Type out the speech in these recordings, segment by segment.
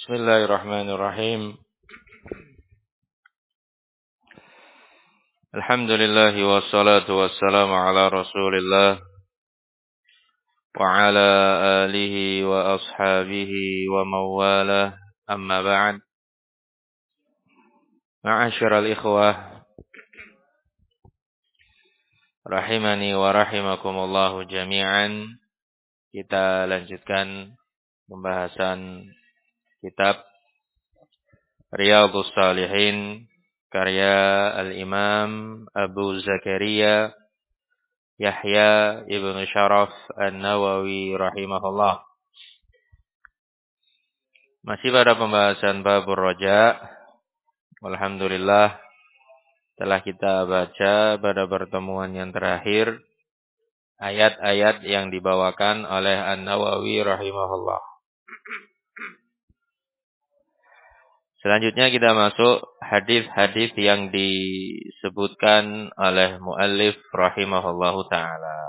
Bismillahirrahmanirrahim. Alhamdulillah wassalatu wassalamu ala Rasulillah wa ala alihi wa ashabihi wa mawalah. Amma ba'd. Ma'asyiral ikhwah rahimani wa rahimakumullah jami'an. Kita lanjutkan pembahasan kitab Riyadhus Shalihin karya Al-Imam Abu Zakaria Yahya ibn Sharaf An-Nawawi rahimahullah. Masih pada pembahasan Babur Raja. Alhamdulillah telah kita baca pada pertemuan yang terakhir ayat-ayat yang dibawakan oleh An-Nawawi rahimahullah. Selanjutnya kita masuk hadis-hadis yang disebutkan oleh muallif rahimahullahu taala.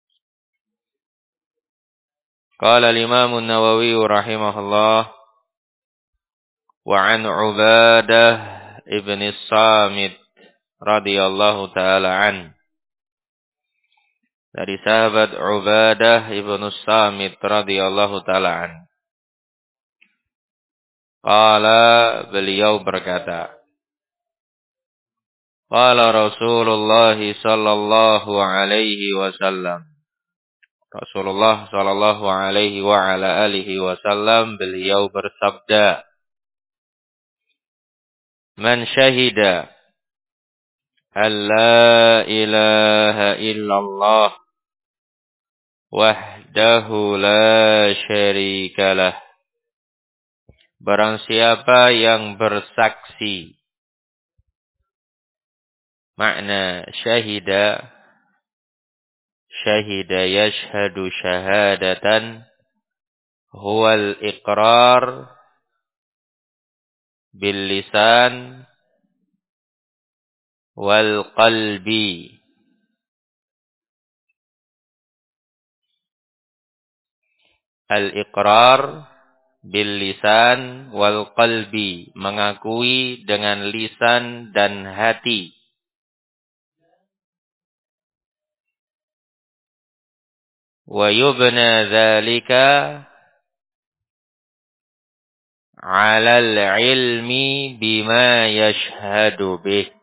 Qala al-Imam An-Nawawi rahimahullah wa an Ubadah ibn Samit radhiyallahu taala an. Dari sahabat Ubadah ibn Samit radhiyallahu taala an. Qala, beliau berkata, qala Rasulullah sallallahu alaihi wasallam. Rasulullah sallallahu alaihi wa ala alihi wasallam beliau bersabda, man syahida an la ilaha illallah wahdahu la syarikalah. Barang siapa yang bersaksi. Makna syahida yashhadu syahadatan huwal iqrar bil lisan wal qalbi. Al-iqrar bil lisan wal qalbi, mengakui dengan lisan dan hati. Wa yubna dzalika 'ala al-'ilmi bima yashhadu bih.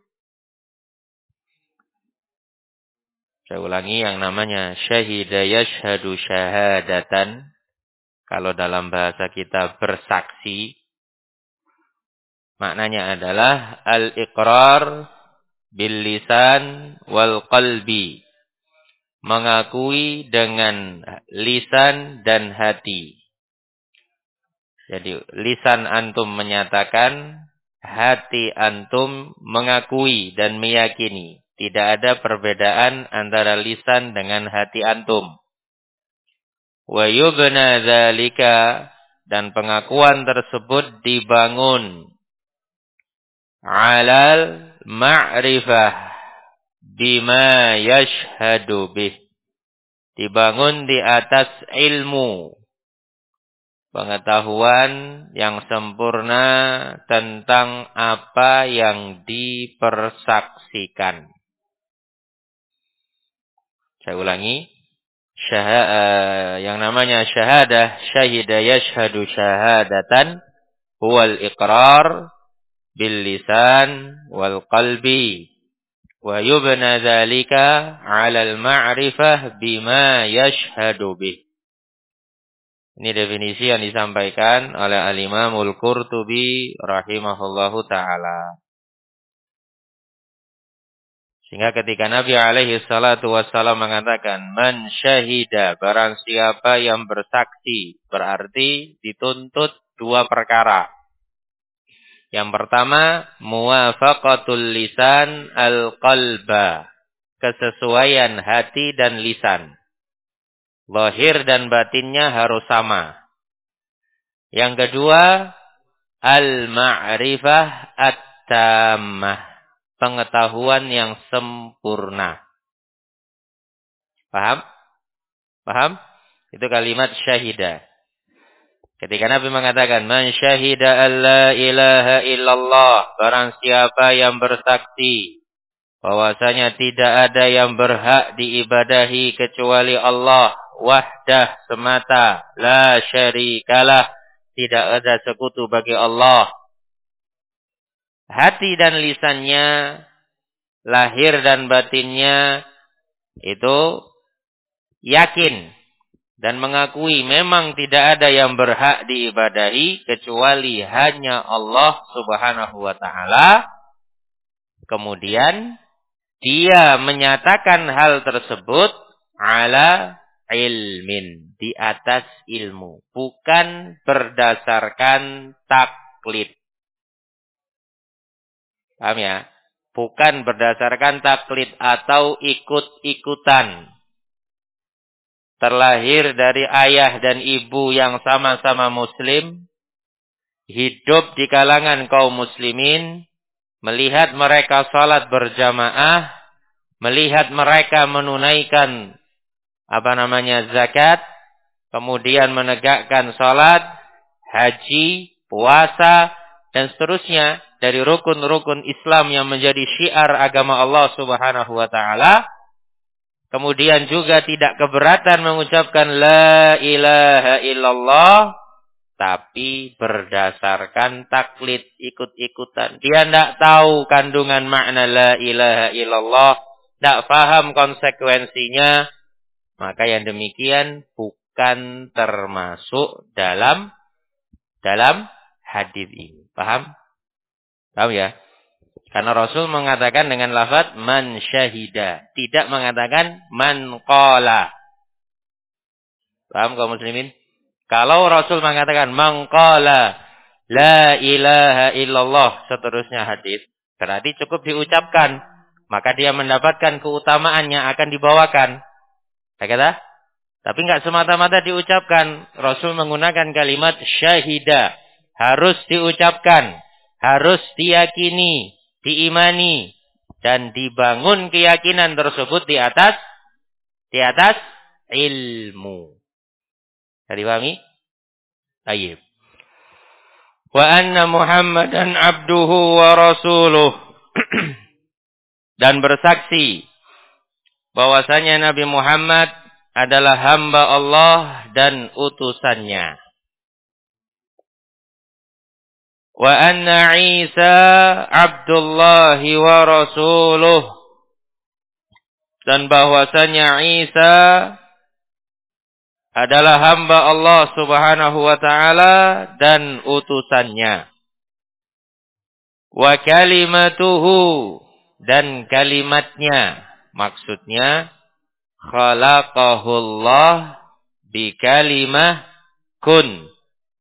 Saya ulangi, yang namanya syahida yashhadu syahadatan, kalau dalam bahasa kita bersaksi, maknanya adalah al-iqrar bil lisan wal qalbi, mengakui dengan lisan dan hati. Jadi lisan antum menyatakan, hati antum mengakui dan meyakini. Tidak ada perbedaan antara lisan dengan hati antum. Wa yubna dzalika, dan pengakuan tersebut dibangun 'alal ma'rifah bima yashhadu bih, dibangun di atas ilmu, pengetahuan yang sempurna tentang apa yang dipersaksikan. Saya ulangi, yang namanya syahadah, syahida yashhadu syahadatan huwal iqrar bil lisan wal qalbi wa yubna dzalika 'alal ma'rifah bima yashhadu bih. Ini definisi yang disampaikan oleh Al-Imamul Qurtubi rahimahullahu taala. Sehingga ketika Nabi alaihi salatu wassalam mengatakan, man syahida, barang siapa yang bersaksi, berarti dituntut dua perkara. Yang pertama, muwafaqatul lisan al-qalba, kesesuaian hati dan lisan. Zahir dan batinnya harus sama. Yang kedua, al-ma'rifah at-tammah, pengetahuan yang sempurna. Paham? Paham? Itu kalimat syahida. Ketika Nabi mengatakan, "Man syahida an la ilaha illallah," barang siapa yang bersaksi bahwasanya tidak ada yang berhak diibadahi kecuali Allah wahdah semata, la syarikalah, tidak ada sekutu bagi Allah. Hati dan lisannya, lahir dan batinnya itu yakin dan mengakui memang tidak ada yang berhak diibadahi kecuali hanya Allah Subhanahu wa taala. Kemudian dia menyatakan hal tersebut ala ilmin, di atas ilmu, bukan berdasarkan taklid. Paham ya? Bukan berdasarkan taklid atau ikut-ikutan. Terlahir dari ayah dan ibu yang sama-sama muslim, hidup di kalangan kaum muslimin, melihat mereka salat berjamaah, melihat mereka menunaikan zakat, kemudian menegakkan salat, haji, puasa, dan seterusnya dari rukun-rukun Islam yang menjadi syiar agama Allah Subhanahu wa taala. Kemudian juga tidak keberatan mengucapkan la ilaha illallah, tapi berdasarkan taklid, ikut-ikutan. Dia tidak tahu kandungan makna la ilaha illallah, tidak paham konsekuensinya. Maka yang demikian bukan termasuk dalam hadis ini. Paham? Paham ya? Karena Rasul mengatakan dengan lafaz man syahida, tidak mengatakan man qala. Paham kaum muslimin? Kalau Rasul mengatakan man qala la ilaha illallah, seterusnya hadis, berarti cukup diucapkan, maka dia mendapatkan keutamaan yang akan dibawakan. Kata? Tapi enggak semata-mata diucapkan. Rasul menggunakan kalimat syahida, harus diucapkan, harus diyakini, diimani, dan dibangun keyakinan tersebut di atas ilmu. Tadi pahami? Baik. Wa anna Muhammadan abduhu wa rasuluh. Dan bersaksi bahwasanya Nabi Muhammad adalah hamba Allah dan utusannya. Wa anna Isa abdullahi wa rasuluh. Dan bahwasanya Isa adalah hamba Allah Subhanahu wa taala dan utusannya. Wa kalimatuhu, dan kalimatnya, maksudnya khalaqahullah bi kalimah kun.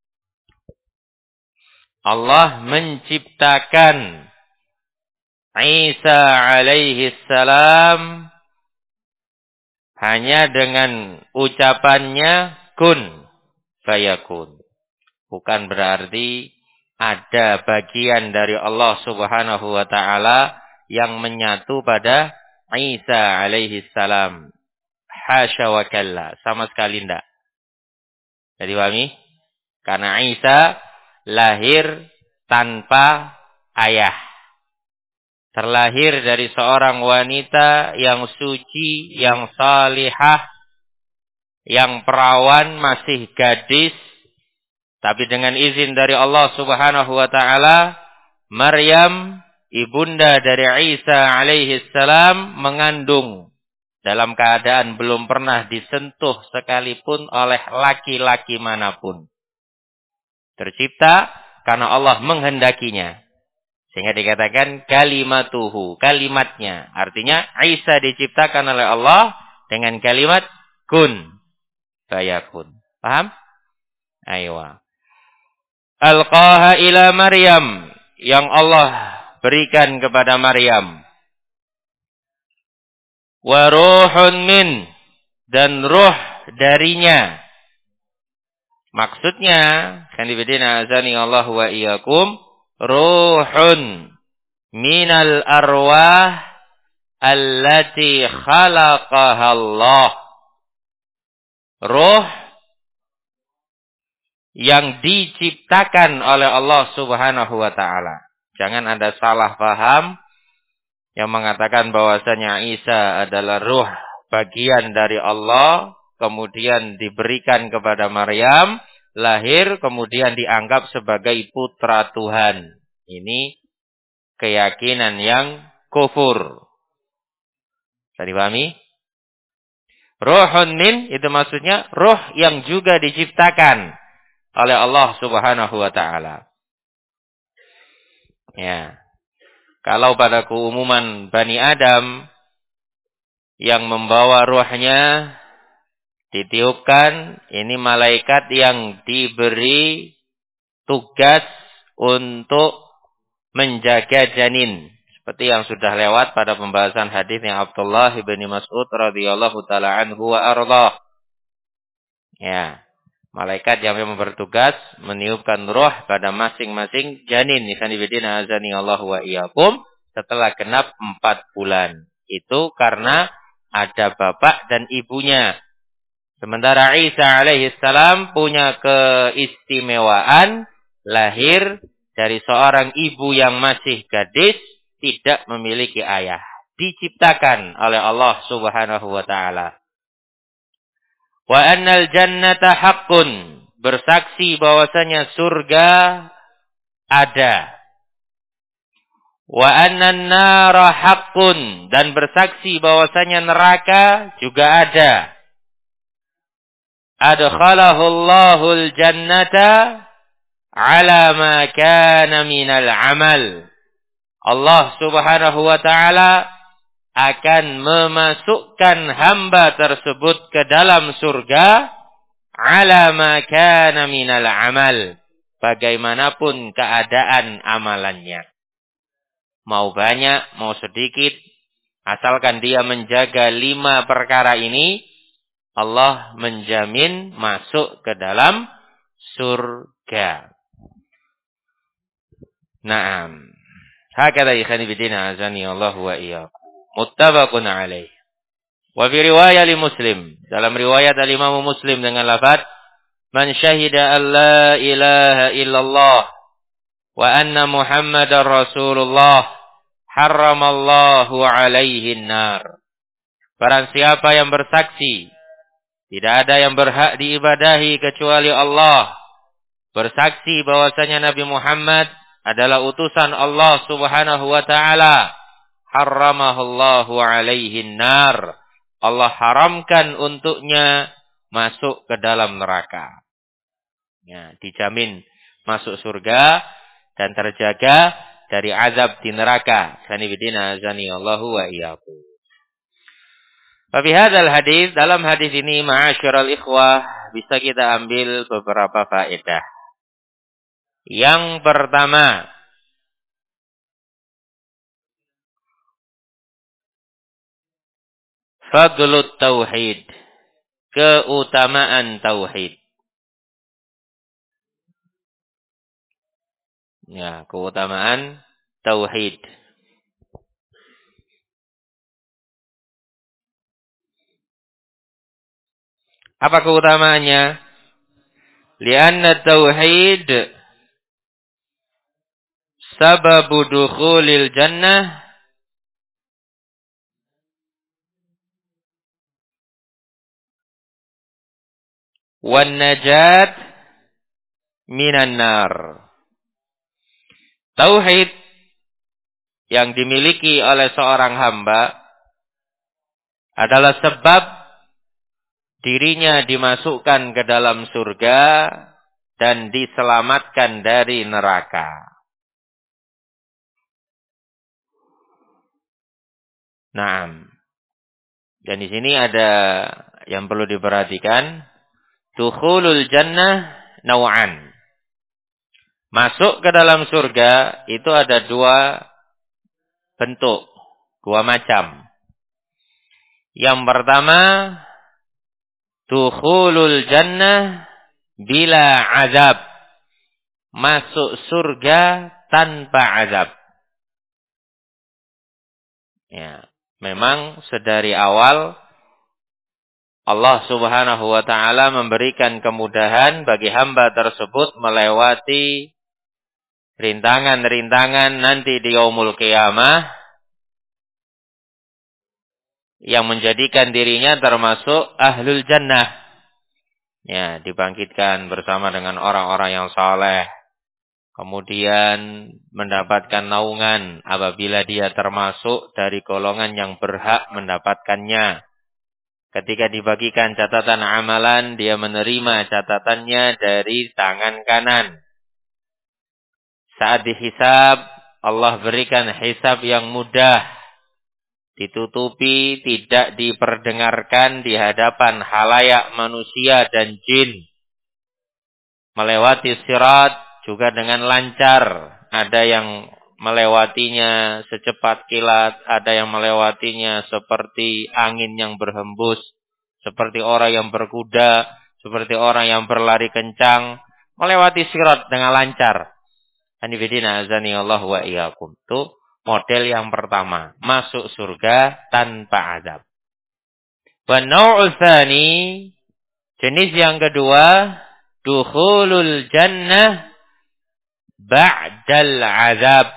Allah menciptakan Isa alaihi salam hanya dengan ucapannya kun fayakun. Bukan berarti ada bagian dari Allah Subhanahu wa taala yang menyatu pada Isa alaihi salam. Hasya wa kalla, sama sekali tidak. Jadi pahami? Karena Isa lahir tanpa ayah. Terlahir dari seorang wanita yang suci, yang salihah, yang perawan, masih gadis. Tapi dengan izin dari Allah Subhanahu wa taala, Maryam, ibunda dari Isa alaihi salam, mengandung dalam keadaan belum pernah disentuh sekalipun oleh laki-laki manapun. Tercipta karena Allah menghendakinya. Sehingga dikatakan kalimatuhu, kalimatnya. Artinya Isa diciptakan oleh Allah dengan kalimat kun fayakun. Paham? Aywa. Alqaha ila Maryam, yang Allah berikan kepada Maryam. Wa ruhun min, dan ruh darinya. Maksudnya, kan dibedina azani Allah wa iyyakum, ruhun minal arwah allati khalaqaha Allah. Ruh yang diciptakan oleh Allah Subhanahu wa taala. Jangan ada salah paham yang mengatakan bahwasanya Isa adalah ruh bagian dari Allah, kemudian diberikan kepada Maryam, lahir, kemudian dianggap sebagai putra Tuhan. Ini keyakinan yang kufur. Bisa dipahami? Ruhun min, itu maksudnya ruh yang juga diciptakan oleh Allah Subhanahu wa taala. Ya. Kalau pada keumuman Bani Adam yang membawa ruhnya ditiupkan, ini malaikat yang diberi tugas untuk menjaga janin. Seperti yang sudah lewat pada pembahasan hadisnya Abdullah bin Mas'ud radhiyallahu taala anhu wa ardhah. Ya. Malaikat yang memang bertugas meniupkan roh pada masing-masing janin. Ikhwanifidina azani Allah wa iyyakum. Setelah genap 4 bulan. Itu karena ada bapak dan ibunya. Sementara Isa alaihissalam punya keistimewaan. Lahir dari seorang ibu yang masih gadis. Tidak memiliki ayah. Diciptakan oleh Allah subhanahu wa ta'ala. Wa annal jannata haqqun, bersaksi bahwasanya surga ada. Wa annan nara haqqun, dan bersaksi bahwasanya neraka juga ada. Adkhalahu Allahul jannata ala ma kana minal amal. Allah Subhanahu wa taala akan memasukkan hamba tersebut ke dalam surga ala ma kana minal amal, bagaimanapun keadaan amalannya. Mau banyak, mau sedikit, asalkan dia menjaga 5 perkara ini, Allah menjamin masuk ke dalam surga. Naam. Hakadha ikhwani bidina azani Allah wa iyyakum. Muttafaqun alaih. Wa fi riwayat li Muslim, dalam riwayat al-Imam Muslim dengan lafaz man syahida an la ilaha illallah wa anna Muhammadar Rasulullah harramallahu alaihi an-nar. Barang siapa yang bersaksi tidak ada yang berhak diibadahi kecuali Allah, bersaksi bahwasanya Nabi Muhammad adalah utusan Allah Subhanahu wa taala, harramahullahu alaihi nar, Allah haramkan untuknya masuk ke dalam neraka. Ya, dijamin masuk surga dan terjaga dari azab di neraka. Sanibidina azani Allahu wa iyyakum. Fi hadzal hadis, dalam hadis ini ma'asyiral ikhwah, bisa kita ambil beberapa faedah. Yang pertama, fadlut tauhid, keutamaan tauhid. Ya, keutamaan tauhid. Apa keutamaannya? Lianna tauhid sababu dukhulil jannah wan najat minan nar. Tauhid yang dimiliki oleh seorang hamba adalah sebab dirinya dimasukkan ke dalam surga dan diselamatkan dari neraka. Naam. Dan di sini ada yang perlu diperhatikan. Dukhulul jannah naw'an. Masuk ke dalam surga itu ada 2 bentuk, 2 macam. Yang pertama, dukhulul jannah bila azab. Masuk surga tanpa azab. Ya, memang sedari awal Allah Subhanahu wa ta'ala memberikan kemudahan bagi hamba tersebut melewati rintangan-rintangan nanti di yaumul qiyamah yang menjadikan dirinya termasuk ahlul jannah. Ya, dibangkitkan bersama dengan orang-orang yang saleh. Kemudian mendapatkan naungan apabila dia termasuk dari golongan yang berhak mendapatkannya. Ketika dibagikan catatan amalan, dia menerima catatannya dari tangan kanan. Saat dihisab, Allah berikan hisab yang mudah. Ditutupi, tidak diperdengarkan di hadapan khalayak manusia dan jin. Melewati sirat juga dengan lancar. Ada yang melewatinya secepat kilat, ada yang melewatinya seperti angin yang berhembus, seperti orang yang berkuda, seperti orang yang berlari kencang, melewati sirat dengan lancar. Hanifidina azani Allah wa iyyakum. Itu model yang pertama, masuk surga tanpa azab. Wa nau'ul tsani, jenis yang kedua, dukhulul jannah ba'dal azab.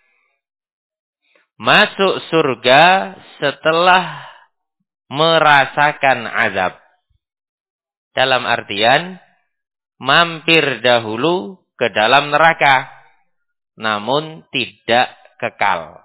Masuk surga setelah merasakan azab. Dalam artian mampir dahulu ke dalam neraka, namun tidak kekal.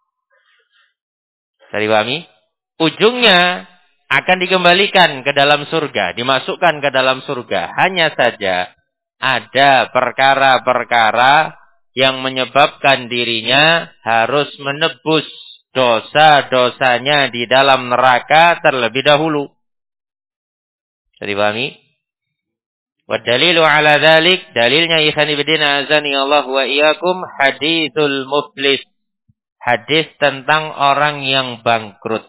Saya dipahami? Ujungnya akan dikembalikan ke dalam surga, dimasukkan ke dalam surga. Hanya saja ada perkara-perkara yang menyebabkan dirinya harus menebus dosa-dosanya di dalam neraka terlebih dahulu. Jadi pahami? Wa dalilu ala dzalik, dalilnya ikhwani bidina azani Allah wa iyyakum, haditsul muflis. Hadis tentang orang yang bangkrut.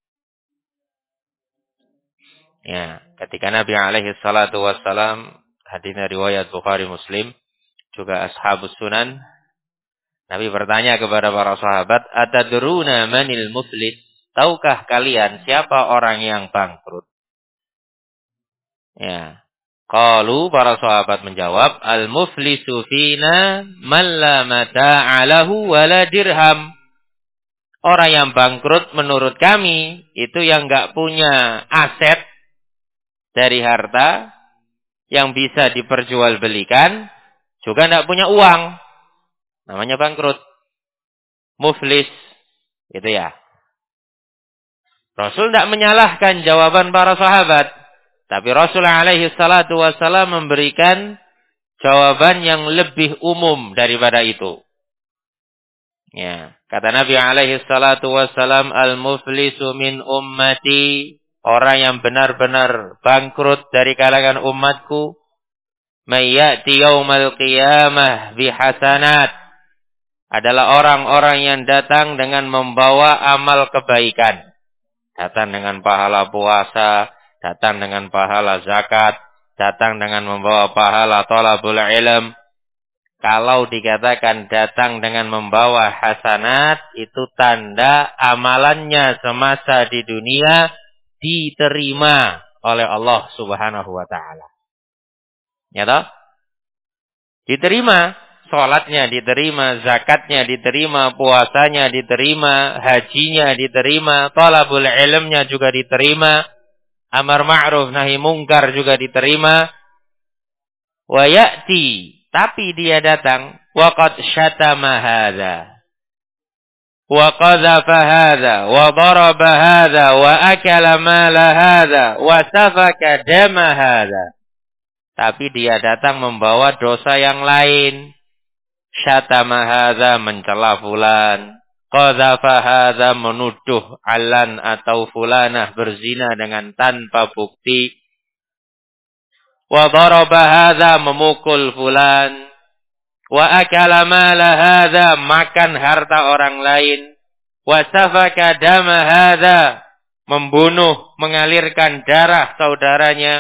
Ya, ketika Nabi alaihi salatu wassalam, hadisnya riwayat Bukhari Muslim, juga ashabus sunan, Nabi bertanya kepada para sahabat, atadruna manil muflis? Tahukah kalian siapa orang yang bangkrut? Ya. Qalu, para sahabat menjawab, al-muflisu fina man la mata'a lahu wa la dirham. Orang yang bangkrut menurut kami itu yang enggak punya aset dari harta yang bisa diperjualbelikan, juga enggak punya uang. Namanya bangkrut. Muflis. Gitu ya. Rasul tidak menyalahkan jawaban para sahabat. Tapi Rasul alaihi salatu wassalam memberikan jawaban yang lebih umum daripada itu. Ya, kata Nabi alaihi salatu wassalam, al-muflisu min ummati, orang yang benar-benar bangkrut dari kalangan umatku, may ya'ti yaumal qiyamah bihasanat, adalah orang-orang yang datang dengan membawa amal kebaikan. Datang dengan pahala puasa, datang dengan pahala zakat, datang dengan membawa pahala thalabul ilm. Kalau dikatakan datang dengan membawa hasanat, itu tanda amalannya semasa di dunia diterima oleh Allah Subhanahu wa ta'ala. Ya toh? Diterima. Salatnya diterima, zakatnya diterima, puasanya diterima, hajinya diterima, thalabul ilmnya juga diterima, amar ma'ruf nahi mungkar juga diterima. Wa ya'ti, tapi dia datang, wa qad syatama hadza, wa qadhafa hadza, wa daraba hadza, wa akala mala hadza, wa safaka dama hadza. Tapi dia datang membawa dosa yang lain. Syatama hadza, mencela fulan. Qadhafa hadza, menuduh alan atau fulanah berzina dengan tanpa bukti. Wa daraba hadza, memukul fulan. Wa akala mala hadza, makan harta orang lain. Wa safaka dama hadza, membunuh, mengalirkan darah saudaranya.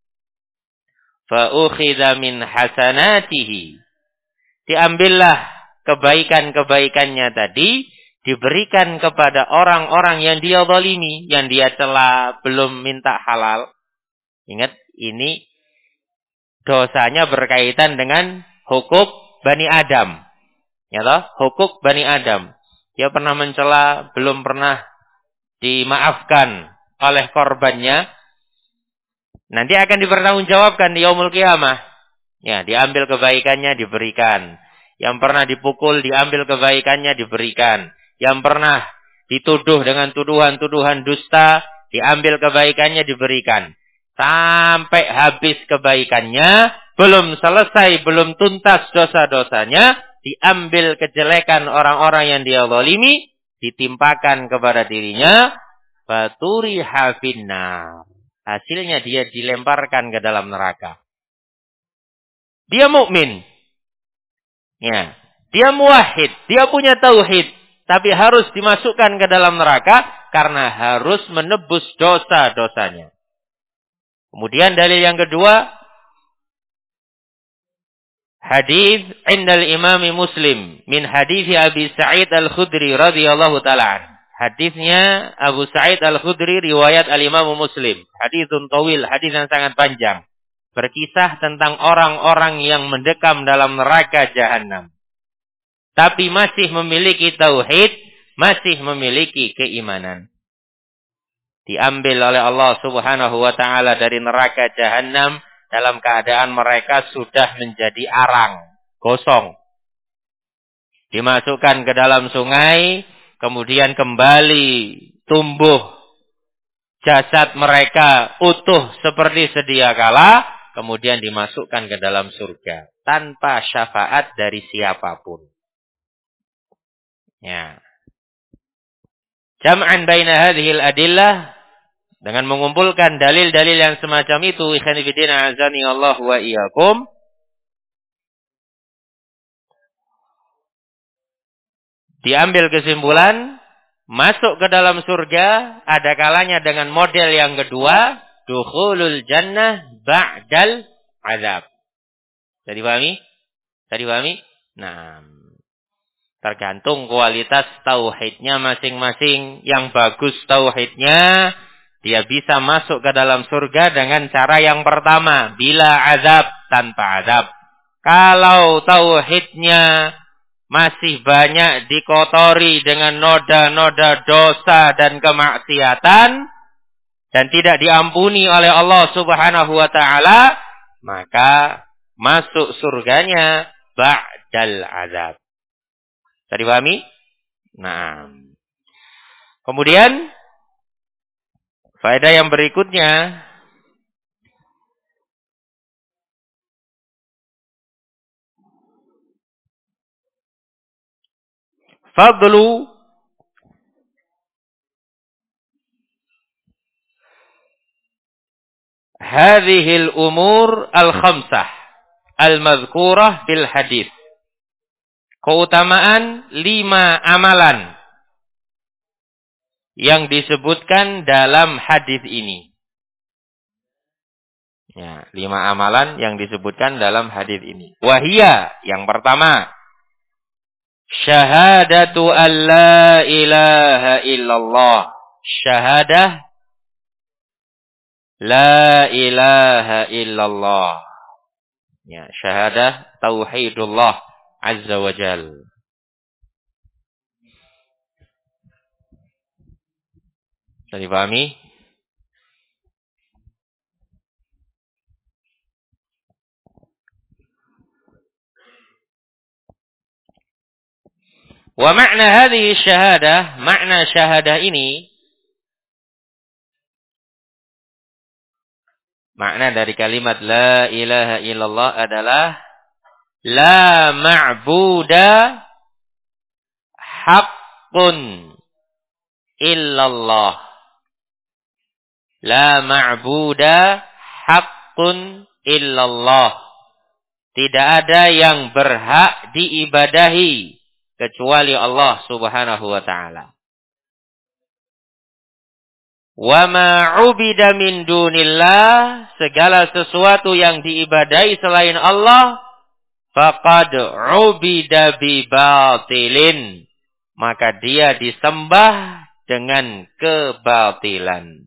Fa ukhidha min hasanatihi, diambillah kebaikan-kebaikannya tadi, diberikan kepada orang-orang yang dia zalimi, yang dia cela, belum minta halal. Ingat, ini dosanya berkaitan dengan hukuk Bani Adam. Ya toh? Hukuk Bani Adam. Dia pernah mencela, belum pernah dimaafkan oleh korbannya. Nanti akan dipertanggungjawabkan di yaumul qiyamah. Ya, diambil kebaikannya diberikan. Yang pernah dipukul diambil kebaikannya diberikan. Yang pernah dituduh dengan tuduhan-tuduhan dusta diambil kebaikannya diberikan. Sampai habis kebaikannya, belum selesai, belum tuntas dosa-dosanya, diambil kejelekan orang-orang yang dia zalimi, ditimpakan kepada dirinya, faturiha finnar. Hasilnya dia dilemparkan ke dalam neraka. Dia mukmin. Ya, dia muwahhid, dia punya tauhid, tapi harus dimasukkan ke dalam neraka karena harus menebus dosa-dosanya. Kemudian dalil yang kedua, hadis indal Imam Muslim min hadis Abi Sa'id Al-Khudri radhiyallahu taala. Hadisnya Abu Sa'id Al-Khudri riwayat Al-Imam Muslim. Hadisun tawil, hadis yang sangat panjang. Berkisah tentang orang-orang yang mendekam dalam neraka jahanam. Tapi masih memiliki tauhid, masih memiliki keimanan. Diambil oleh Allah Subhanahu wa taala dari neraka jahanam dalam keadaan mereka sudah menjadi arang, gosong. Dimasukkan ke dalam sungai, kemudian kembali tumbuh jasad mereka utuh seperti sedia kala, kemudian dimasukkan ke dalam surga tanpa syafaat dari siapapun. Ya. Jam'an baina hadhil adillah, dengan mengumpulkan dalil-dalil yang semacam itu, ikhwani fillah azani Allah wa iyyakum, diambil kesimpulan, masuk ke dalam surga ada kalanya dengan model yang kedua, dukhulul jannah ba'dal azab. Bisa dipahami? Bisa dipahami? Nah, tergantung kualitas tauhidnya masing-masing. Yang bagus tauhidnya, dia bisa masuk ke dalam surga dengan cara yang pertama, bila azab, tanpa azab. Kalau tauhidnya masih banyak dikotori dengan noda-noda dosa dan kemaksiatan, dan tidak diampuni oleh Allah Subhanahu wa ta'ala, maka masuk surganya ba'dal azab. Bisa dipahami? Nah. Kemudian, faedah yang berikutnya, fadlu hadhil umur al-khamsah al-madhkurah fil hadis. Keutamaan 5 amalan yang disebutkan dalam hadis ini. Ya, 5 amalan yang disebutkan dalam hadis ini. Wahia, yang pertama, syahadatu an la ilaha illallah. Syahadah la ilaha illallah. Ya, syahadah tauhidullah azza wa jal. Bisa dipahami? Wa makna hadhihi syahadah, makna syahadah ini, makna dari kalimat la ilaha illallah adalah la ma'buda haqqun illallah. La ma'buda haqqun illallah. Tidak ada yang berhak diibadahi kecuali Allah Subhanahu wa ta'ala. Wa ma 'ubida min dunillah, segala sesuatu yang diibadahi selain Allah, faqad 'ubida bi batilin, maka dia disembah dengan kebatilan.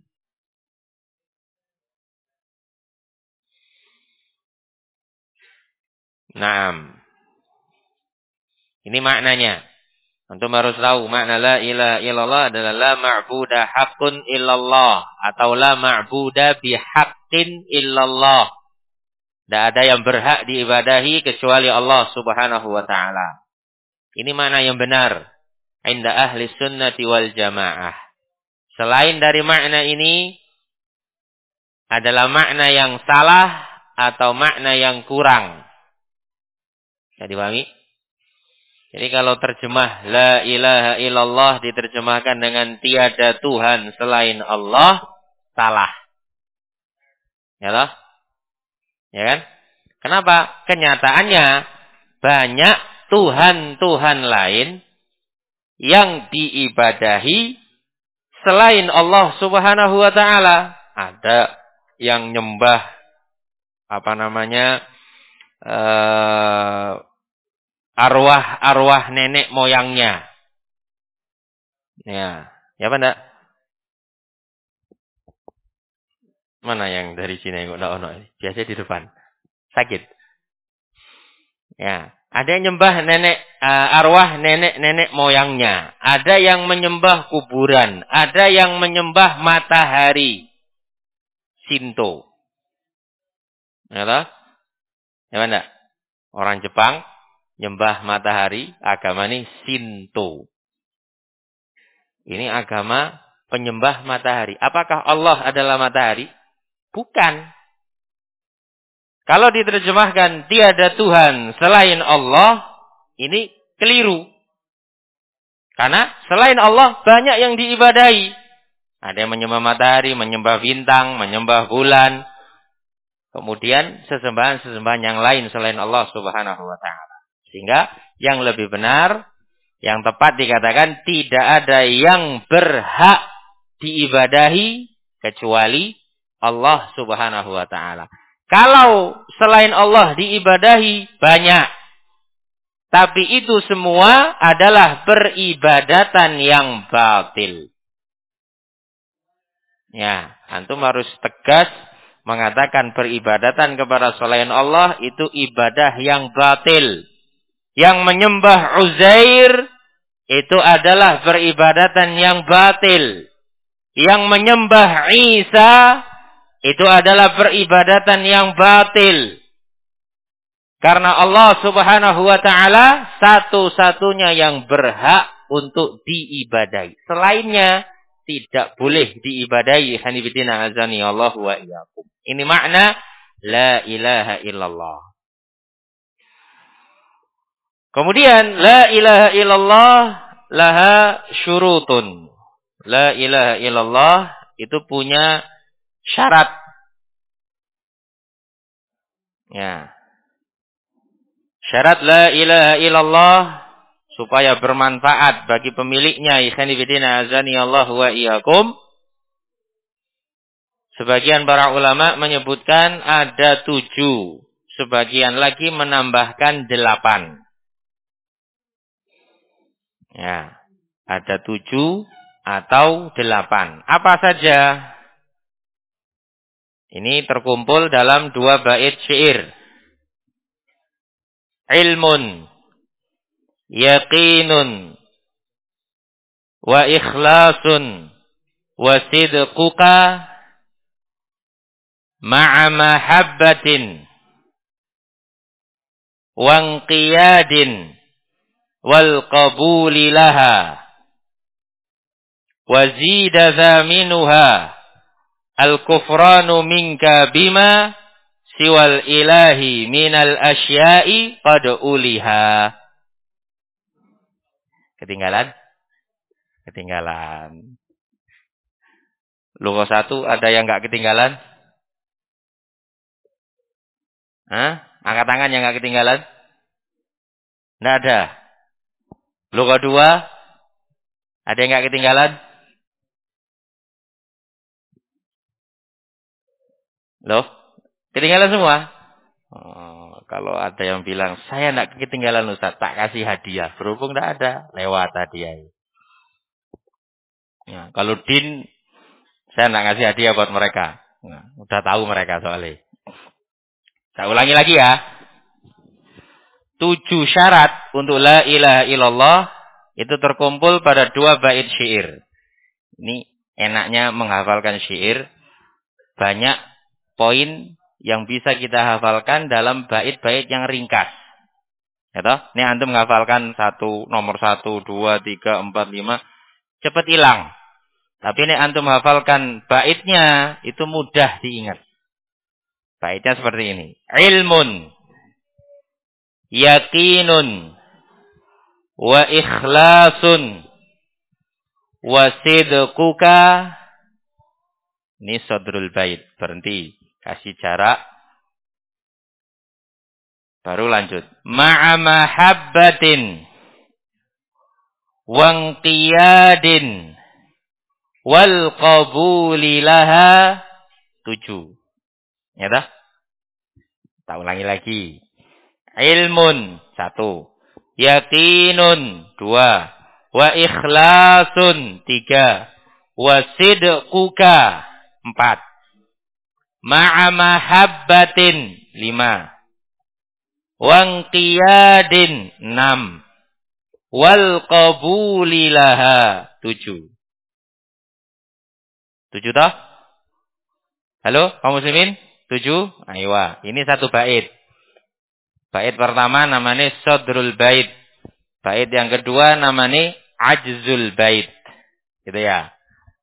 Naam. Ini maknanya. Antum harus tahu makna la ilaha illallah adalah la ma'buda haqqun illallah atau la ma'buda bihaqqin illallah. Tidak ada yang berhak diibadahi kecuali Allah Subhanahu wa taala. Ini makna yang benar inda ahli sunnati wal jamaah. Selain dari makna ini adalah makna yang salah atau makna yang kurang. Bisa dipahami? Jadi kalau terjemah la ilaha illallah diterjemahkan dengan tiada Tuhan selain Allah, salah. Ya toh? Ya kan? Kenapa? Kenyataannya banyak Tuhan-Tuhan lain yang diibadahi selain Allah Subhanahu wa taala. Ada yang nyembah arwah nenek moyangnya. Ya apa enggak? Mana yang dari sini kok enggak ono? Biasa di depan. Sakit. Ya, ada yang nyembah arwah nenek moyangnya. Ada yang menyembah kuburan, ada yang menyembah matahari. Shinto. Ya toh? Ya enggak? Orang Jepang nyembah matahari, agama ini Shinto. Ini agama penyembah matahari. Apakah Allah adalah matahari? Bukan. Kalau diterjemahkan tiada Tuhan selain Allah, ini keliru. Karena selain Allah banyak yang diibadahi. Ada yang menyembah matahari, menyembah bintang, menyembah bulan. Kemudian sesembahan-sesembahan yang lain selain Allah Subhanahu wa taala. Sehingga yang lebih benar, yang tepat dikatakan tidak ada yang berhak diibadahi kecuali Allah Subhanahu wa taala. Kalau selain Allah diibadahi banyak, tapi itu semua adalah peribadatan yang batil. Ya, antum harus tegas mengatakan peribadatan kepada selain Allah itu ibadah yang batil. Yang menyembah Uzair itu adalah peribadatan yang batil. Yang menyembah Isa itu adalah peribadatan yang batil. Karena Allah Subhanahu wa taala satu-satunya yang berhak untuk diibadahi. Selainnya tidak boleh diibadahi. Hanifidina azani Allah wa iyyakum. Ini makna la ilaha illallah. Kemudian la ilaha illallah laha syurutun. La ilaha illallah itu punya syarat. Ya. Syarat la ilaha illallah supaya bermanfaat bagi pemiliknya. Ikhwani fillah azani Allah wa iyyakum. Sebagian para ulama menyebutkan ada 7. Sebagian lagi menambahkan 8. Ya, ada 7 atau 8. Apa saja? Ini terkumpul dalam 2 bait syair. Ilmun, yaqinun, wa ikhlasun, wa sidquka, ma'a mahabbatin, wa inqiyadin, wal qabuli laha, wa zida zaminuha, al-kufranu minka bima, siwal ilahi minal asya'i qad uliha. Ketinggalan? Ketinggalan. Lughah 1 ada yang enggak ketinggalan? Hah? Angkat tangan yang enggak ketinggalan? Enggak ada. Lughah 2 ada yang enggak ketinggalan? Loh? Ketinggalan semua? Oh, Kalau ada yang bilang, saya tidak ketinggalan Ustaz, tak kasih hadiah. Berhubung tidak ada, lewat hadiah. Ya, kalau din, saya tidak kasih hadiah buat mereka. Nah, udah tahu mereka soalnya. Saya ulangi lagi ya. 7 syarat untuk la ilaha illallah itu terkumpul pada 2 bait syair. Ini enaknya menghafalkan syair. Banyak poin yang bisa kita hafalkan dalam bait-bait yang ringkas. Ya toh? Ini antum menghafalkan nomor 1, 2, 3, 4, 5. Cepat hilang. Tapi ini antum hafalkan baitnya itu mudah diingat. Baitnya seperti ini. Ilmun, yakinun, wa ikhlasun, wa sidquka. Ini sodrul bait. Berhenti. Kasih jarak. Baru lanjut. Ma'a mahabbatin, wangqiyadin, wal qabuli laha. 7. Ya dah? Tak ulangi lagi. Ilmun 1. Yakinun 2. Wa ikhlasun 3. Wa sidquka 4. Ma'a mahabbatin 5. Wangqiyadin 6. Wal qabuli laha 7. 7 toh? Halo, kaum muslimin? 7? Aywa, ini 1 bait. Bait pertama namanya sodrul bait. Bait yang kedua namanya ajzul bait. Gitu ya.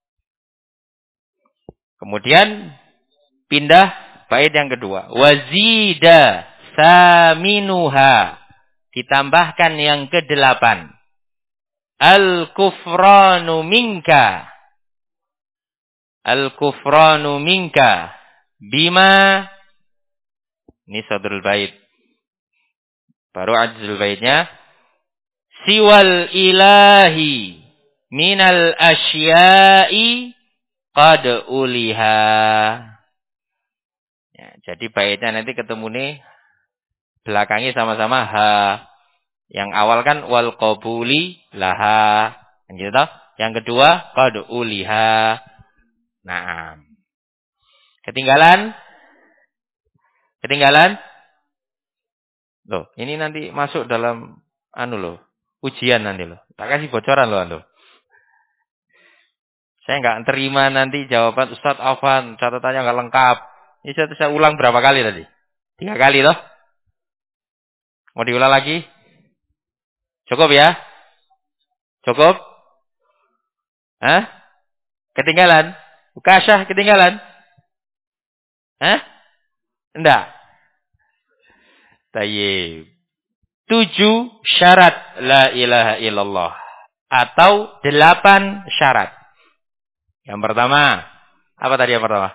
Kemudian pindah bait yang kedua. Wazida saminuha. Ditambahkan yang ke-8. Al-kufranu minka. Al-kufranu minka. Bima. Ini sodrul bait. Baru ajzul baitnya. Siwal ilahi minal asya'i qad uliha. Ya, jadi baitnya nanti ketemu nih belakangnya sama-sama ha. Yang awal kan wal qabuli laha. Gitu toh? Yang kedua qad uliha. Nah. Ketinggalan? Loh, ini nanti masuk dalam ujian nanti loh. Tak kasih bocoran loh. Saya nggak terima nanti jawaban Ustadz Afan, catatannya nggak lengkap. Ini saya ulang berapa kali tadi? 3 kali loh. Mau diulang lagi? Cukup ya? Cukup? Hah? Ketinggalan? Ukasyah ketinggalan? Hah? Enggak. Tayyib. 7 syarat la ilaha illallah. Atau 8 syarat. Yang pertama. Apa tadi yang pertama?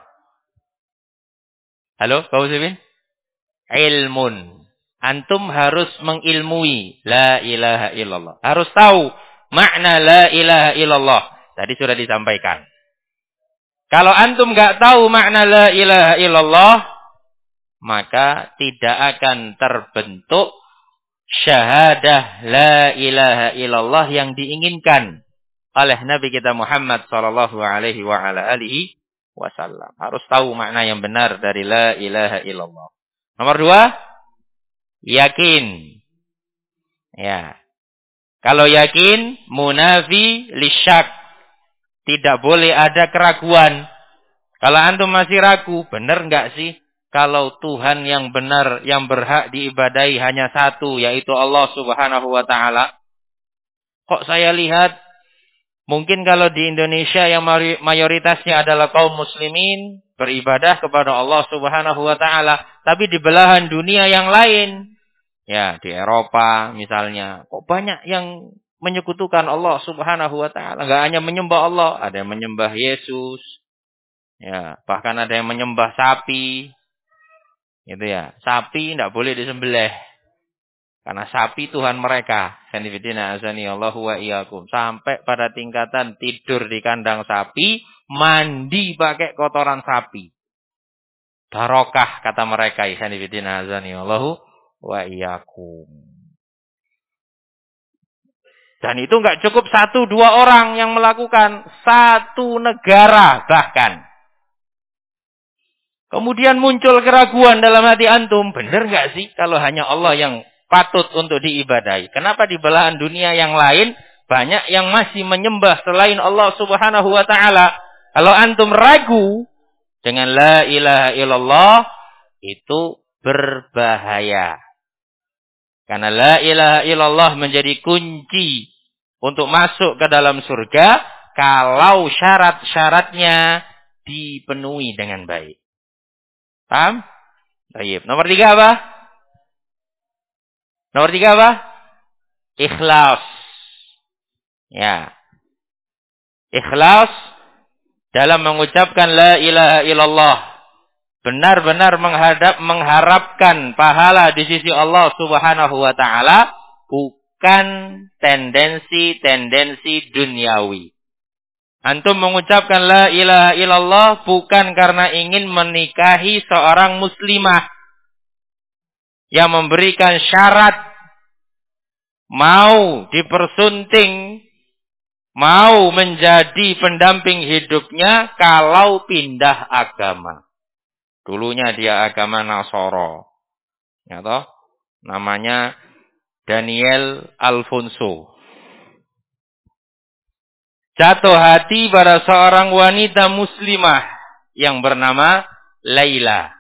Halo, Pak Muslimin? Ilmun. Antum harus mengilmui la ilaha illallah. Harus tahu makna la ilaha illallah. Tadi sudah disampaikan. Kalau antum enggak tahu makna la ilaha illallah, maka tidak akan terbentuk syahadah la ilaha illallah yang diinginkan oleh Nabi kita Muhammad sallallahu alaihi wa ala alihi wasallam. Harus tahu makna yang benar dari la ilaha illallah. Nomor 2, yakin. Ya. Kalau yakin, munafi lisyak. Tidak boleh ada keraguan. Kalau antum masih ragu, benar enggak sih? Kalau Tuhan yang benar, yang berhak diibadahi hanya satu, yaitu Allah subhanahu wa ta'ala. Kok saya lihat, mungkin kalau di Indonesia yang mayoritasnya adalah kaum muslimin, beribadah kepada Allah subhanahu wa ta'ala. Tapi di belahan dunia yang lain, ya di Eropa misalnya, kok banyak yang menyekutukan Allah subhanahu wa ta'ala. Enggak hanya menyembah Allah, ada yang menyembah Yesus. Ya, bahkan ada yang menyembah sapi. Gitu ya. Sapi tidak boleh disembelih. Karena sapi Tuhan mereka. Sanifidina azani Allahu wa iyyakum. Sampai pada tingkatan tidur di kandang sapi, mandi pakai kotoran sapi. Barokah kata mereka. Sanifidina azani Allahu wa iyyakum. Dan itu enggak cukup 1-2 orang yang melakukan, 1 negara bahkan. Kemudian muncul keraguan dalam hati antum, benar enggak sih kalau hanya Allah yang patut untuk diibadahi? Kenapa di belahan dunia yang lain banyak yang masih menyembah selain Allah Subhanahu wa taala? Kalau antum ragu dengan la ilaha illallah, itu berbahaya. Karena la ilaha illallah menjadi kunci untuk masuk ke dalam surga kalau syarat-syaratnya dipenuhi dengan baik. Paham? Baik. Nomor 3 apa? Nomor 3 apa? Ikhlas. Ya. Ikhlas dalam mengucapkan la ilaha illallah. Benar-benar mengharapkan pahala di sisi Allah Subhanahu wa taala, bukan tendensi-tendensi duniawi. Antum mengucapkan la ilaha illallah bukan karena ingin menikahi seorang muslimah yang memberikan syarat mau dipersunting, mau menjadi pendamping hidupnya kalau pindah agama. Dulunya dia agama Nasara. Ya toh? Namanya Daniel Alfonso. Jatuh hati pada seorang wanita muslimah yang bernama Laila.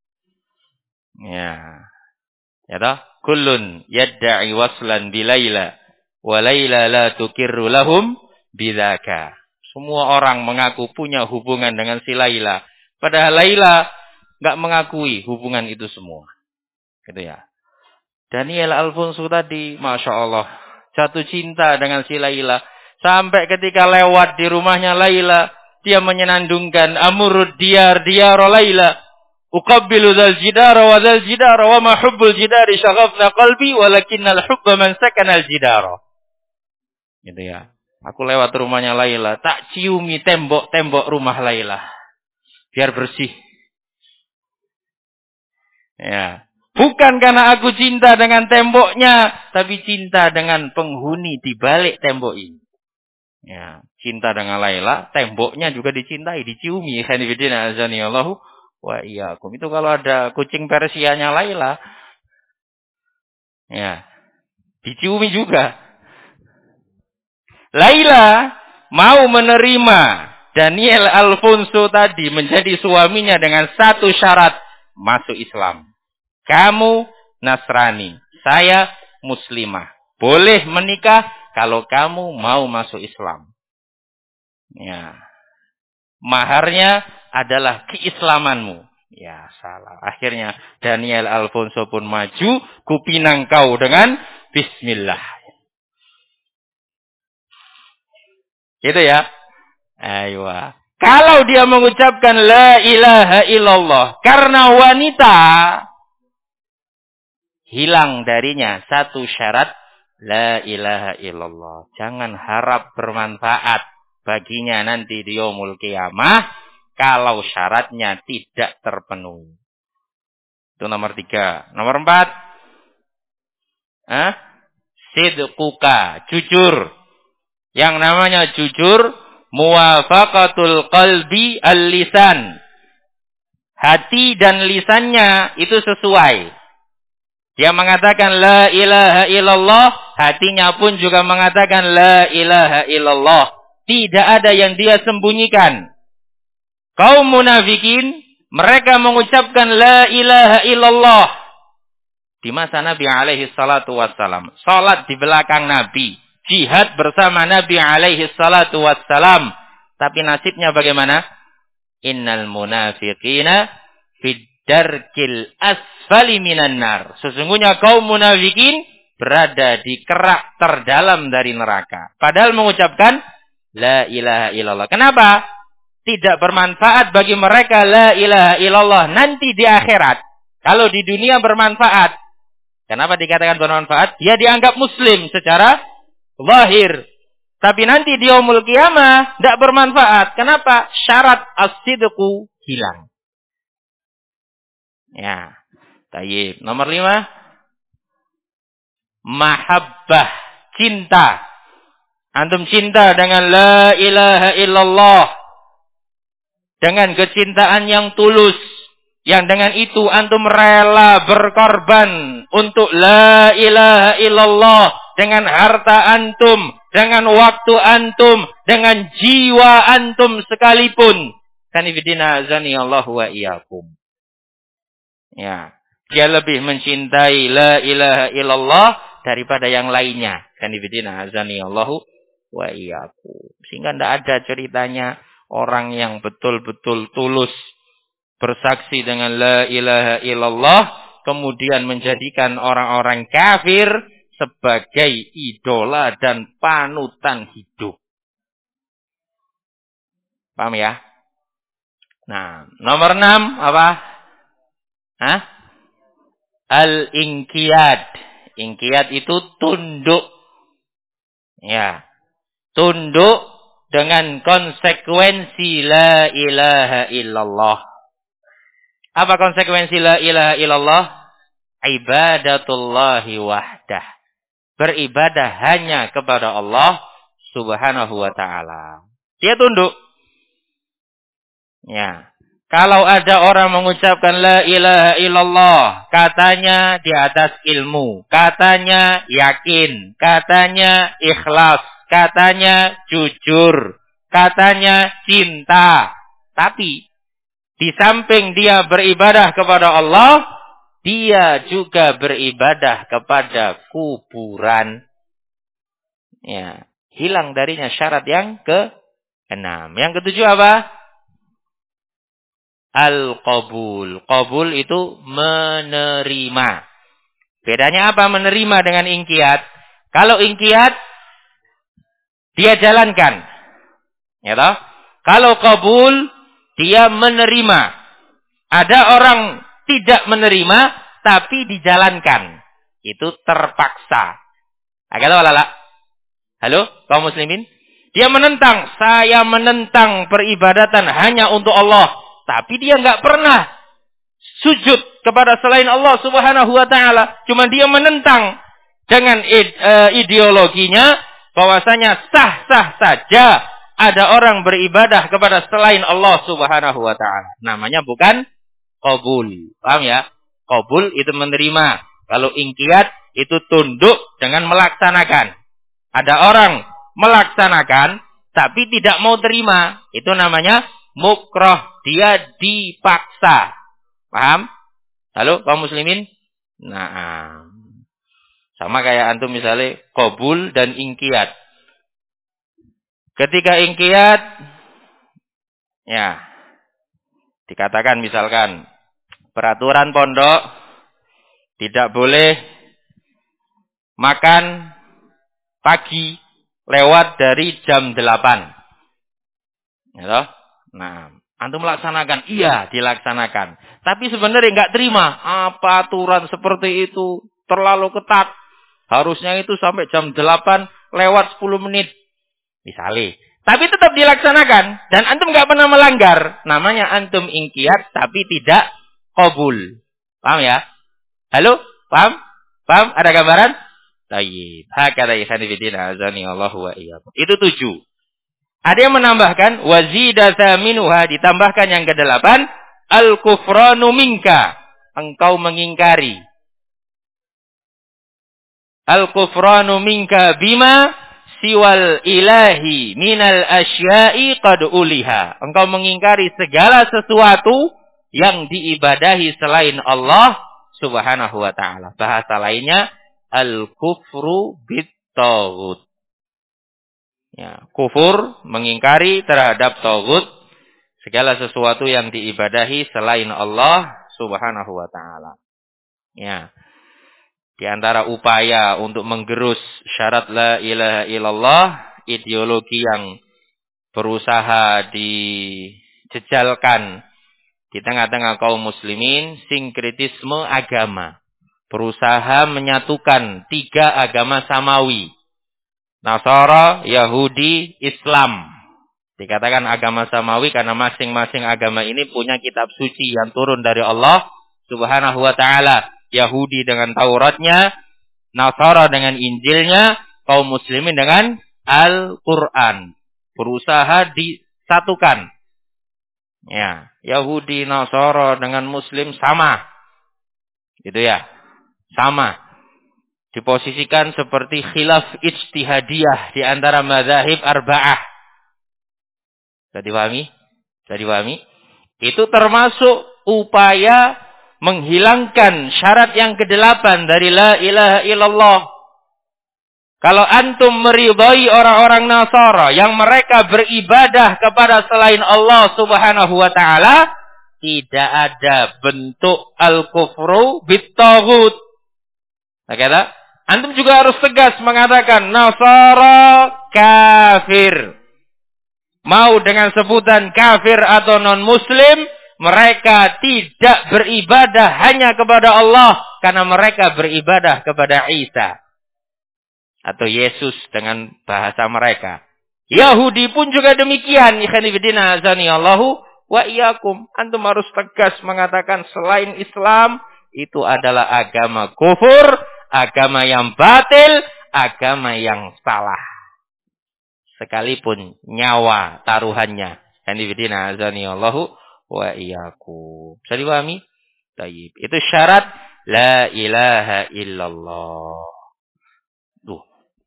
Ya. Ya toh? Kullun yadda'i waslan bi Laila wa Laila la tukirru lahum bidzaka. Semua orang mengaku punya hubungan dengan si Laila, padahal Laila enggak mengakui hubungan itu semua. Gitu ya. Daniel Alfonso tadi, Masya Allah, jatuh cinta dengan si Laila. Sampai ketika lewat di rumahnya Laila, dia menyenandungkan, amurud diyar Laila, uqabbilu dzal jidara wa dzal jidara wa ma hubbul jidari syaghafna qalbi walakinnal hubba man sakana al jidara. Gitu ya. Aku lewat rumahnya Laila, tak ciumi tembok-tembok rumah Laila biar bersih. Ya. Bukan karena aku cinta dengan temboknya, tapi cinta dengan penghuni di balik tembok ini. Ya, cinta dengan Laila, temboknya juga dicintai, diciumi. Khanifidina azanillahu wa iyyakum. Itu kalau ada kucing Persianya Laila, ya, diciumi juga. Laila mau menerima Daniel Alfonso tadi menjadi suaminya dengan satu syarat, masuk Islam. Kamu Nasrani, saya Muslimah. Boleh menikah kalau kamu mau masuk Islam. Ya. Maharnya adalah keislamanmu. Ya, salah. Akhirnya Daniel Alfonso pun maju, kupinang kau dengan bismillah. Gitu ya. Ayo. Kalau dia mengucapkan la ilaha illallah karena wanita, hilang darinya satu syarat la ilaha illallah. Jangan harap bermanfaat baginya nanti di yaumul qiyamah kalau syaratnya tidak terpenuhi. Itu nomor 3. Nomor 4. Sidquka, jujur. Yang namanya jujur, muwafaqatul qalbi al-lisan. Hati dan lisannya itu sesuai. Dia mengatakan la ilaha illallah, hatinya pun juga mengatakan la ilaha illallah. Tidak ada yang dia sembunyikan. Kaum munafikin, mereka mengucapkan la ilaha illallah di masa Nabi alaihi salatu wassalam. Salat di belakang Nabi, jihad bersama Nabi alaihi salatu wassalam. Tapi nasibnya bagaimana? Innal munafiqina fid darkil asfali minan nar. Sesungguhnya kaum munafikin berada di kerak terdalam dari neraka. Padahal mengucapkan la ilaha illallah. Kenapa? Tidak bermanfaat bagi mereka la ilaha illallah nanti di akhirat. Kalau di dunia bermanfaat. Kenapa dikatakan bermanfaat? Dia dianggap muslim secara zahir. Tapi nanti di yaumul qiyamah tidak bermanfaat. Kenapa? Syarat as-sidqu hilang. Ya. Tayyib. Nomor 5. mahabbah, cinta. Antum cinta dengan la ilaha illallah. Dengan kecintaan yang tulus. Yang dengan itu antum rela berkorban untuk la ilaha illallah. Dengan harta antum. Dengan waktu antum. Dengan jiwa antum sekalipun. Kanifidina azani Allah wa iyyakum. Ya. Dia lebih mencintai la ilaha illallah daripada yang lainnya. Kanifidina azani Allah wa iyyakum. Sehingga tidak ada ceritanya orang yang betul-betul tulus bersaksi dengan la ilaha illallah, kemudian menjadikan orang-orang kafir sebagai idola dan panutan hidup. Paham ya? Nah, nomor 6 apa? Hah? Al-inqiyad. Inqiyad itu tunduk. Ya. Tunduk dengan konsekuensi la ilaha illallah. Apa konsekuensi la ilaha illallah? Ibadatullahi wahdah. Beribadah hanya kepada Allah subhanahu wa ta'ala. Dia tunduk. Ya. Kalau ada orang mengucapkan la ilaha illallah, katanya di atas ilmu, katanya yakin, katanya ikhlas, katanya jujur, katanya cinta. Tapi di samping dia beribadah kepada Allah, dia juga beribadah kepada kuburan. Ya, hilang darinya syarat yang ke-6. Yang ke-7 apa? Al-qabul. Qabul itu menerima. Bedanya apa menerima dengan inqiyad? Kalau inqiyad, dia jalankan. Ya toh? Kalau qabul, dia menerima. Ada orang tidak menerima, tapi dijalankan. Itu terpaksa. Agak tahu lala? Halo, kaum muslimin? Dia menentang. Saya menentang peribadatan hanya untuk Allah. Tapi dia nggak pernah sujud kepada selain Allah subhanahu wa ta'ala. Cuma dia menentang dengan ideologinya bahwasanya sah-sah saja ada orang beribadah kepada selain Allah subhanahu wa ta'ala. Namanya bukan qabul. Paham ya? Qabul itu menerima. Kalau inqiyad itu tunduk dengan melaksanakan. Ada orang melaksanakan tapi tidak mau terima. Itu namanya mukrah. Dia dipaksa. Paham? Halo kaum muslimin? Nah, sama kayak antum misalnya qabul dan inqiyad. Ketika inqiyad, ya, dikatakan misalkan peraturan pondok tidak boleh makan pagi lewat dari jam 8. Ya toh? Nah, antum melaksanakan, iya dilaksanakan. Tapi sebenarnya nggak terima. Apa aturan seperti itu terlalu ketat. Harusnya itu sampai jam 8 lewat 10 menit. Misalnya. Tapi tetap dilaksanakan. Dan antum nggak pernah melanggar. Namanya antum inqiyad tapi tidak qabul. Paham ya? Halo? Paham? Paham? Ada gambaran? Tayyib. Hakadha ikhani fidina azani Allahu wa iyyakum. Itu 7. Ada yang menambahkan wazida thaminuha, ditambahkan yang ke-8, al-kufranu minka, engkau mengingkari. Al-kufranu minka bima siwal ilahi minal asya'i qad uliha. Engkau mengingkari segala sesuatu yang diibadahi selain Allah subhanahu wa ta'ala. Bahasa lainnya al-kufru bit-taghut. Ya, kufur mengingkari terhadap taghut, segala sesuatu yang diibadahi selain Allah subhanahu wa ta'ala. Ya. Di antara upaya untuk menggerus syarat la ilaha illallah, ideologi yang berusaha dijejalkan di tengah-tengah kaum muslimin, sinkretisme agama. Berusaha menyatukan 3 agama samawi. Nasara, Yahudi, Islam. Dikatakan agama samawi karena masing-masing agama ini punya kitab suci yang turun dari Allah subhanahu wa ta'ala. Yahudi dengan Tauratnya, Nasara dengan Injilnya, kaum muslimin dengan Al-Quran. Berusaha disatukan. Ya, Yahudi, Nasara dengan Muslim sama. Gitu ya. Sama. Diposisikan seperti khilaf ijtihadiyah di antara mazhab arba'ah. Bisa dipahami? Bisa dipahami? Itu termasuk upaya menghilangkan syarat yang kedelapan dari la ilaha illallah. Kalau antum meridhai orang-orang Nasara yang mereka beribadah kepada selain Allah Subhanahu wa taala, tidak ada bentuk al-kufru bit-taghut. Nah, kata, antum juga harus tegas mengatakan Nasara kafir. Mau dengan sebutan kafir atau non-muslim, mereka tidak beribadah hanya kepada Allah karena mereka beribadah kepada Isa atau Yesus dengan bahasa mereka. Yahudi pun juga demikian. Ikhwanifidina azani Allahu wa iyyakum. Antum harus tegas mengatakan selain Islam itu adalah agama kufur, agama yang batil, agama yang salah. Sekalipun nyawa taruhannya. Ikhwanifidina azani Allahu wa iyyakum. Bisa dipahami? Baik. Itu syarat la ilaha illallah. Duh.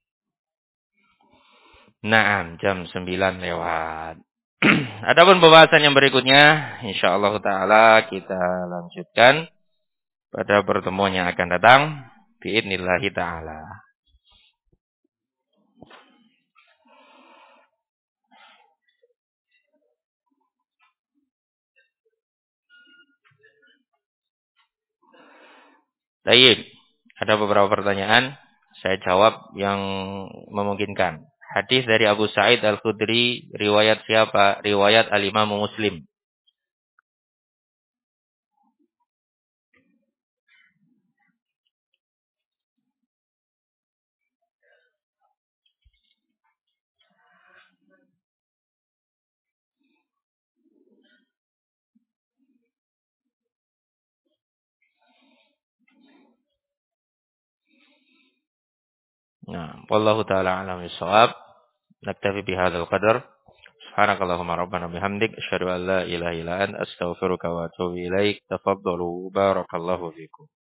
Naam, jam 9 lewat. Adapun pembahasan yang berikutnya, insyaallah taala kita lanjutkan pada pertemuan yang akan datang biidznillah taala. Baik, ada beberapa pertanyaan, saya jawab yang memungkinkan. Hadis dari Abu Sa'id Al-Khudri, riwayat siapa? Riwayat Al-Imam Muslim. Nah, wallahu taala a'lam bissawab. Naktafi bihadzal qadar. Subhanakallahumma rabbana bihamdik asyhadu an la ilaha illa anta astaghfiruka wa atubu ilaik. Tafaddalu barakallahu fikum.